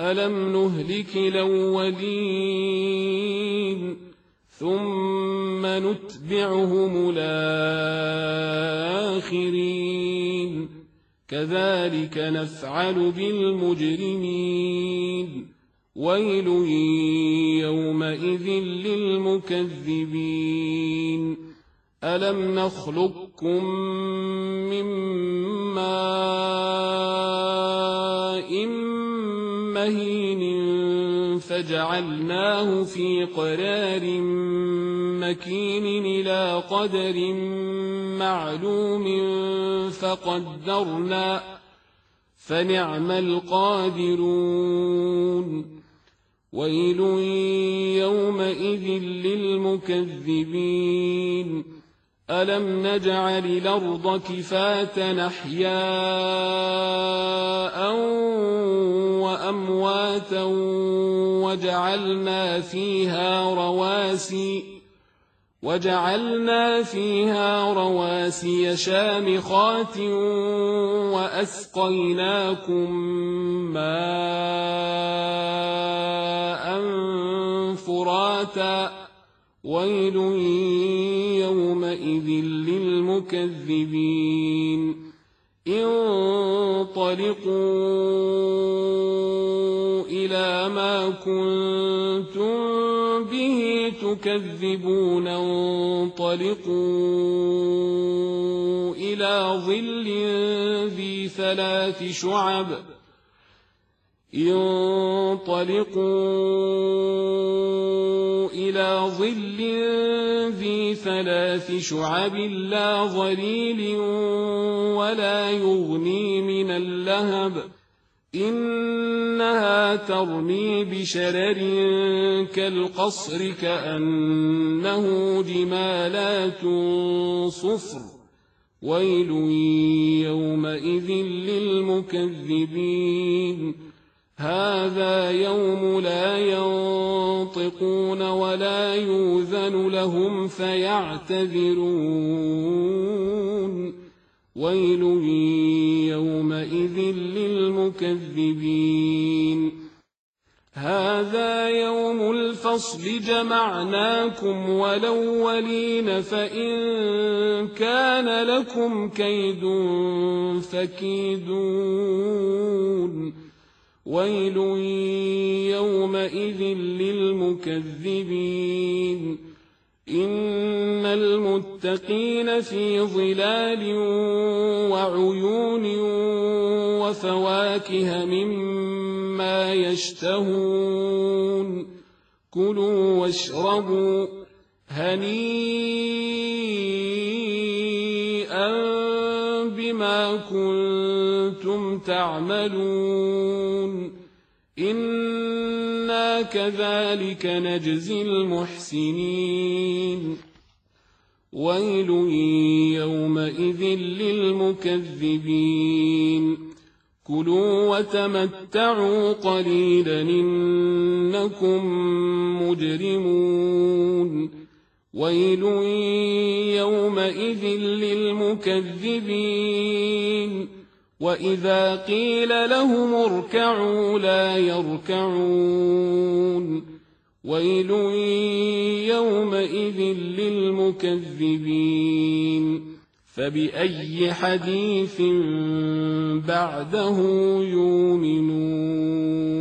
ألم نهلك الأولين ثم نتبعهم الآخرين كذلك نفعل بالمجرمين ويل يومئذ للمكذبين ألم نخلقكم من ماء مهين فجعلناه في قرار مكين إلى قدر معلوم فقدرنا فنعم القادرون ويل يومئذ للمكذبين ألم نجعل الأرض كفاة أحياء وأمواتا وجعلنا فيها رواسي شامخات وأسقيناكم ماء فراتا ويل يومئذ للمكذبين انطلقوا إلى ما كنتم به تكذبون انطلقوا إلى ظل ذي ثلاث شعب لا ظليل ولا يغني من اللهب إنها ترمي بشرر كالقصر كأنه جمالات صفر ويل يومئذ للمكذبين هذا يوم لا ينطقون ولا يؤذن لهم فيعتذرون ويل يومئذ للمكذبين هذا يوم الفصل جمعناكم والأولين فإن كان لكم كيد فكيدون ويل يومئذ للمكذبين إن المتقين في ظلال وعيون وفواكه مما يشتهون كلوا واشربوا هنيئا بما كنتم تعملون إنا كذلك نجزي المحسنين ويل يومئذ للمكذبين كلوا وتمتعوا قليلا إنكم مجرمون ويل يومئذ للمكذبين وإذا قيل لهم اركعوا لا يركعون ويل يومئذ للمكذبين فبأي حديث بعده يؤمنون